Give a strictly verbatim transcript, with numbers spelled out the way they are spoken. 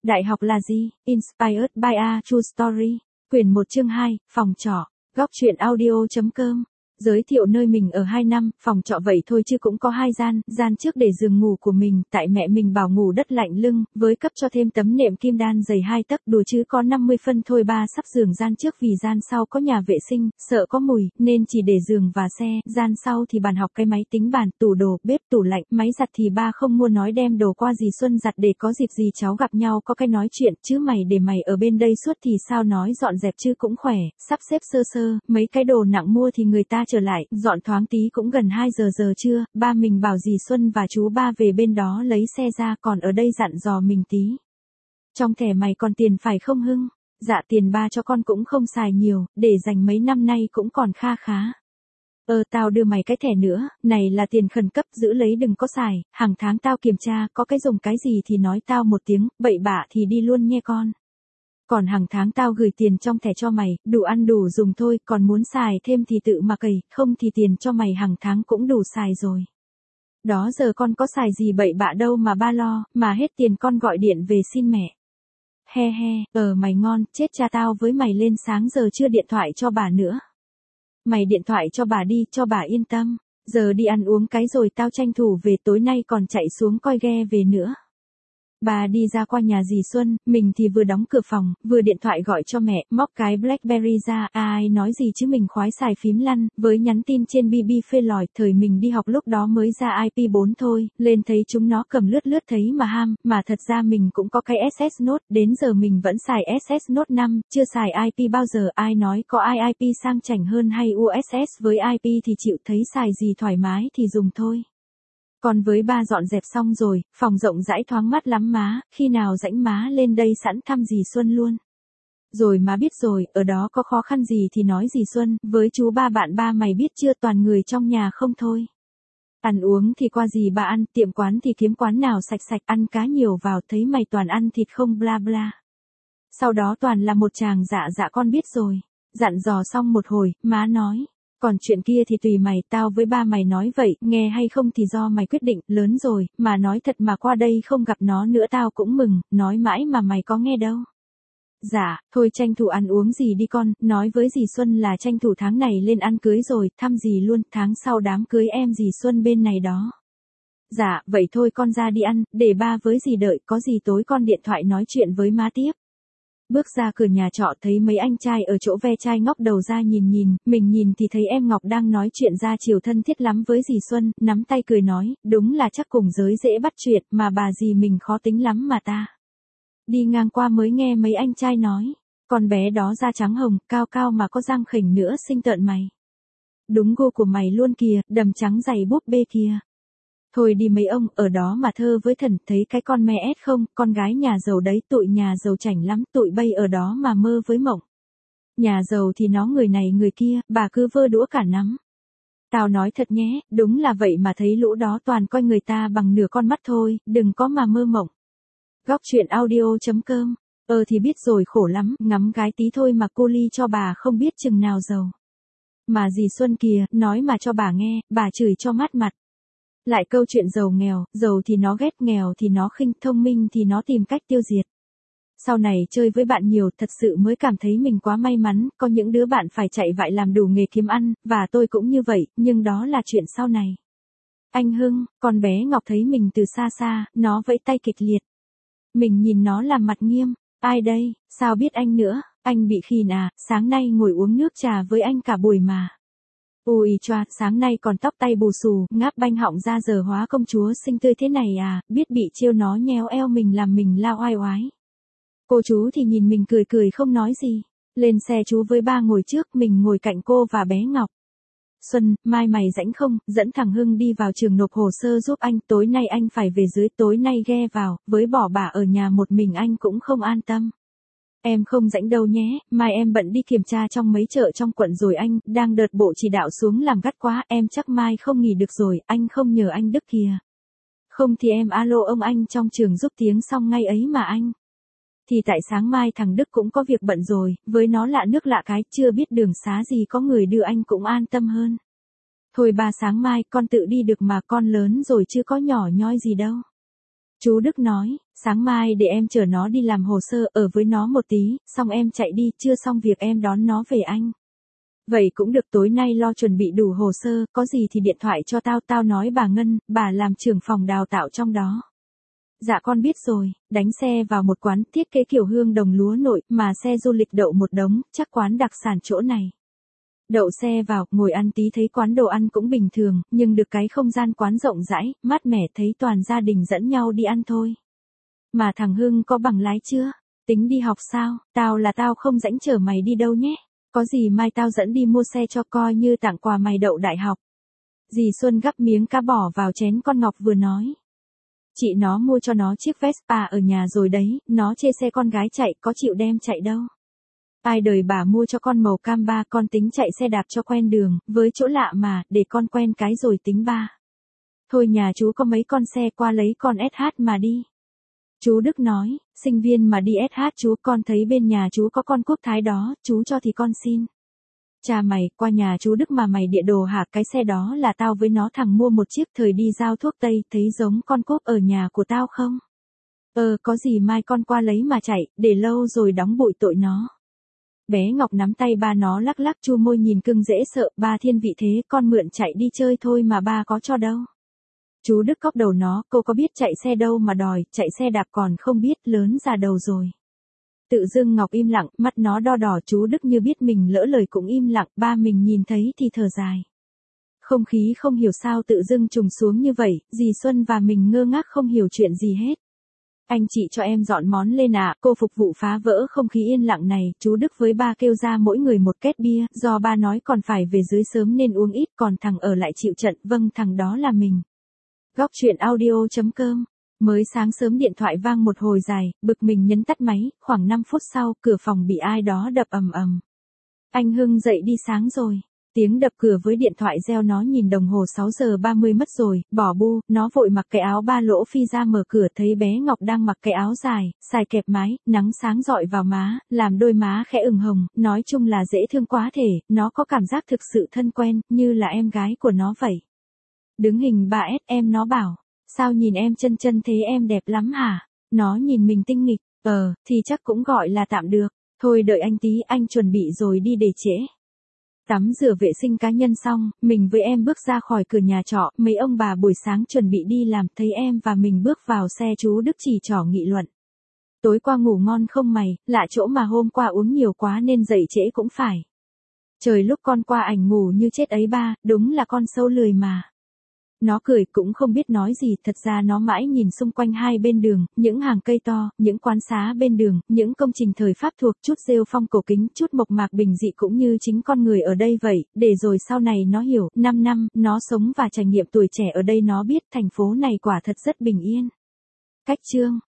Đại học là gì? Inspired by a True Story. Quyển một chương hai, phòng trọ. Góc truyện audio chấm com. Giới thiệu nơi mình ở hai năm, phòng trọ vậy thôi chứ cũng có hai gian, gian trước để giường ngủ của mình, tại mẹ mình bảo ngủ đất lạnh lưng, với cấp cho thêm tấm nệm kim đan dày hai tấc, đùa chứ có năm mươi phân thôi. Ba sắp giường gian trước vì gian sau có nhà vệ sinh, sợ có mùi, nên chỉ để giường và xe, gian sau thì bàn học, cái máy tính bàn, tủ đồ, bếp, tủ lạnh, máy giặt thì ba không mua, nói đem đồ qua dì Xuân giặt để có dịp gì cháu gặp nhau có cái nói chuyện, chứ mày để mày ở bên đây suốt thì sao, nói dọn dẹp chứ cũng khỏe, sắp xếp sơ sơ, mấy cái đồ nặng mua thì người ta trở lại, dọn thoáng tí cũng gần hai giờ giờ trưa, ba mình bảo dì Xuân và chú ba về bên đó lấy xe ra, còn ở đây dặn dò mình tí. Trong thẻ mày còn tiền phải không Hưng? Dạ tiền ba cho con cũng không xài nhiều, để dành mấy năm nay cũng còn kha khá. Ờ tao đưa mày cái thẻ nữa, này là tiền khẩn cấp, giữ lấy đừng có xài, hàng tháng tao kiểm tra, có cái dùng cái gì thì nói tao một tiếng, bậy bạ thì đi luôn nghe con. Còn hàng tháng tao gửi tiền trong thẻ cho mày, đủ ăn đủ dùng thôi, còn muốn xài thêm thì tự mà cày, không thì tiền cho mày hàng tháng cũng đủ xài rồi. Đó giờ con có xài gì bậy bạ đâu mà ba lo, mà hết tiền con gọi điện về xin mẹ. He he, ờ mày ngon, chết cha tao với mày lên sáng giờ chưa điện thoại cho bà nữa. Mày điện thoại cho bà đi, cho bà yên tâm, giờ đi ăn uống cái rồi tao tranh thủ về, tối nay còn chạy xuống coi ghe về nữa. Bà đi ra qua nhà dì Xuân, mình thì vừa đóng cửa phòng, vừa điện thoại gọi cho mẹ, móc cái Blackberry ra, ai nói gì chứ mình khoái xài phím lăn, với nhắn tin trên bê bê phê lòi, thời mình đi học lúc đó mới ra i pê bốn thôi, lên thấy chúng nó cầm lướt lướt thấy mà ham, mà thật ra mình cũng có cái ét ét Note, đến giờ mình vẫn xài ét ét Note năm, chưa xài i pê bao giờ, ai nói có ai i pê sang chảnh hơn hay u ét ét với i pê thì chịu, thấy xài gì thoải mái thì dùng thôi. Còn với ba dọn dẹp xong rồi, phòng rộng rãi thoáng mát lắm má, khi nào rãnh má lên đây sẵn thăm dì Xuân luôn. Rồi má biết rồi, ở đó có khó khăn gì thì nói dì Xuân, với chú ba bạn ba mày biết chưa, toàn người trong nhà không thôi. Ăn uống thì qua dì ba ăn, tiệm quán thì kiếm quán nào sạch sạch, ăn cá nhiều vào, thấy mày toàn ăn thịt không bla bla. Sau đó toàn là một chàng dạ dạ con biết rồi. Dặn dò xong một hồi, má nói. Còn chuyện kia thì tùy mày, tao với ba mày nói vậy, nghe hay không thì do mày quyết định, lớn rồi, mà nói thật mà qua đây không gặp nó nữa tao cũng mừng, nói mãi mà mày có nghe đâu. Dạ, thôi tranh thủ ăn uống gì đi con, nói với dì Xuân là tranh thủ tháng này lên ăn cưới rồi, thăm dì luôn, tháng sau đám cưới em dì Xuân bên này đó. Dạ, vậy thôi con ra đi ăn, để ba với dì đợi, có gì tối con điện thoại nói chuyện với má tiếp. Bước ra cửa nhà trọ thấy mấy anh trai ở chỗ ve chai ngóc đầu ra nhìn nhìn, mình nhìn thì thấy em Ngọc đang nói chuyện ra chiều thân thiết lắm với dì Xuân, nắm tay cười nói, đúng là chắc cùng giới dễ bắt chuyện, mà bà dì mình khó tính lắm mà ta. Đi ngang qua mới nghe mấy anh trai nói, con bé đó da trắng hồng, cao cao mà có răng khểnh nữa, xinh tợn mày. Đúng gu của mày luôn kìa, đầm trắng dày búp bê kìa. Thôi đi mấy ông, ở đó mà thơ với thần, thấy cái con mẹ ét không, con gái nhà giàu đấy, tụi nhà giàu chảnh lắm, tụi bây ở đó mà mơ với mộng. Nhà giàu thì nó người này người kia, bà cứ vơ đũa cả nắm. Tao nói thật nhé, đúng là vậy mà thấy lũ đó toàn coi người ta bằng nửa con mắt thôi, đừng có mà mơ mộng. Góc truyện audio chấm com. Ờ thì biết rồi, khổ lắm, ngắm gái tí thôi mà cô ly cho bà không biết chừng nào giàu. Mà dì Xuân kìa, nói mà cho bà nghe, bà chửi cho mát mặt. Lại câu chuyện giàu nghèo, giàu thì nó ghét, nghèo thì nó khinh, thông minh thì nó tìm cách tiêu diệt. Sau này chơi với bạn nhiều, thật sự mới cảm thấy mình quá may mắn, có những đứa bạn phải chạy vạy làm đủ nghề kiếm ăn, và tôi cũng như vậy, nhưng đó là chuyện sau này. Anh Hưng, con bé Ngọc thấy mình từ xa xa, nó vẫy tay kịch liệt. Mình nhìn nó làm mặt nghiêm, ai đây, sao biết anh nữa, anh bị khìn à, sáng nay ngồi uống nước trà với anh cả buổi mà. Ôi choa, sáng nay còn tóc tay bù xù, ngáp banh họng ra giờ hóa công chúa xinh tươi thế này à, biết bị chiêu nó nhéo eo mình làm mình lao oai oái. Cô chú thì nhìn mình cười cười không nói gì. Lên xe chú với ba ngồi trước, mình ngồi cạnh cô và bé Ngọc. Xuân, mai mày rảnh không, dẫn thằng Hưng đi vào trường nộp hồ sơ giúp anh, tối nay anh phải về dưới, tối nay ghe vào, với bỏ bà ở nhà một mình anh cũng không an tâm. Em không rảnh đâu nhé, mai em bận đi kiểm tra trong mấy chợ trong quận rồi anh, đang đợt bộ chỉ đạo xuống làm gắt quá, em chắc mai không nghỉ được rồi, anh không nhờ anh Đức kìa. Không thì em alo ông anh trong trường giúp tiếng xong ngay ấy mà anh. Thì tại sáng mai thằng Đức cũng có việc bận rồi, với nó lạ nước lạ cái, chưa biết đường xá gì có người đưa anh cũng an tâm hơn. Thôi ba sáng mai con tự đi được mà, con lớn rồi chứ có nhỏ nhoi gì đâu. Chú Đức nói, sáng mai để em chở nó đi làm hồ sơ ở với nó một tí, xong em chạy đi, chưa xong việc em đón nó về anh. Vậy cũng được, tối nay lo chuẩn bị đủ hồ sơ, có gì thì điện thoại cho tao, tao nói bà Ngân, bà làm trưởng phòng đào tạo trong đó. Dạ con biết rồi, đánh xe vào một quán thiết kế kiểu hương đồng lúa nội, mà xe du lịch đậu một đống, chắc quán đặc sản chỗ này. Đậu xe vào, ngồi ăn tí thấy quán đồ ăn cũng bình thường, nhưng được cái không gian quán rộng rãi, mát mẻ, thấy toàn gia đình dẫn nhau đi ăn thôi. Mà thằng Hưng có bằng lái chưa? Tính đi học sao? Tao là tao không rảnh chở mày đi đâu nhé. Có gì mai tao dẫn đi mua xe cho coi như tặng quà mày đậu đại học. Dì Xuân gắp miếng cá bỏ vào chén con Ngọc vừa nói. Chị nó mua cho nó chiếc Vespa ở nhà rồi đấy, nó chê xe con gái chạy, có chịu đem chạy đâu. Ai đời bà mua cho con màu cam ba, con tính chạy xe đạp cho quen đường, với chỗ lạ mà, để con quen cái rồi tính ba. Thôi nhà chú có mấy con xe, qua lấy con ét hát mà đi. Chú Đức nói, sinh viên mà đi ét hát chú, con thấy bên nhà chú có con Quốc Thái đó, chú cho thì con xin. Cha mày, qua nhà chú Đức mà mày địa đồ hả? Cái xe đó là tao với nó thằng mua một chiếc thời đi giao thuốc Tây, thấy giống con Quốc ở nhà của tao không? Ờ, có gì mai con qua lấy mà chạy, để lâu rồi đóng bụi tội nó. Bé Ngọc nắm tay ba nó lắc lắc chu môi nhìn cưng dễ sợ, ba thiên vị thế, con mượn chạy đi chơi thôi mà ba có cho đâu. Chú Đức cóc đầu nó, cô có biết chạy xe đâu mà đòi, chạy xe đạp còn không biết, lớn già đầu rồi. Tự dưng Ngọc im lặng, mắt nó đo đỏ, chú Đức như biết mình lỡ lời cũng im lặng, ba mình nhìn thấy thì thở dài. Không khí không hiểu sao tự dưng trùng xuống như vậy, dì Xuân và mình ngơ ngác không hiểu chuyện gì hết. Anh chị cho em dọn món lên ạ, cô phục vụ phá vỡ không khí yên lặng này, chú Đức với ba kêu ra mỗi người một két bia, do ba nói còn phải về dưới sớm nên uống ít, còn thằng ở lại chịu trận, vâng thằng đó là mình. Góc chuyện audio chấm com. Mới sáng sớm điện thoại vang một hồi dài, bực mình nhấn tắt máy, khoảng năm phút sau, cửa phòng bị ai đó đập ầm ầm. Anh Hưng dậy đi sáng rồi. Tiếng đập cửa với điện thoại reo, nó nhìn đồng hồ sáu giờ ba mươi mất rồi, bỏ bu, nó vội mặc cái áo ba lỗ phi ra mở cửa thấy bé Ngọc đang mặc cái áo dài, xài kẹp mái, nắng sáng rọi vào má, làm đôi má khẽ ửng hồng, nói chung là dễ thương quá thể, nó có cảm giác thực sự thân quen, như là em gái của nó vậy. Đứng hình ba ét em, nó bảo, sao nhìn em chân chân thế, em đẹp lắm hả? Nó nhìn mình tinh nghịch, ờ, thì chắc cũng gọi là tạm được, thôi đợi anh tí, anh chuẩn bị rồi đi để trễ. Tắm rửa vệ sinh cá nhân xong, mình với em bước ra khỏi cửa nhà trọ, mấy ông bà buổi sáng chuẩn bị đi làm, thấy em và mình bước vào xe chú Đức chỉ trỏ nghị luận. Tối qua ngủ ngon không mày, lạ chỗ mà hôm qua uống nhiều quá nên dậy trễ cũng phải. Trời lúc con qua ảnh ngủ như chết ấy ba, đúng là con sâu lười mà. Nó cười cũng không biết nói gì, thật ra nó mãi nhìn xung quanh hai bên đường, những hàng cây to, những quán xá bên đường, những công trình thời Pháp thuộc, chút rêu phong cổ kính, chút mộc mạc bình dị cũng như chính con người ở đây vậy, để rồi sau này nó hiểu, năm năm, nó sống và trải nghiệm tuổi trẻ ở đây nó biết thành phố này quả thật rất bình yên. Cách chương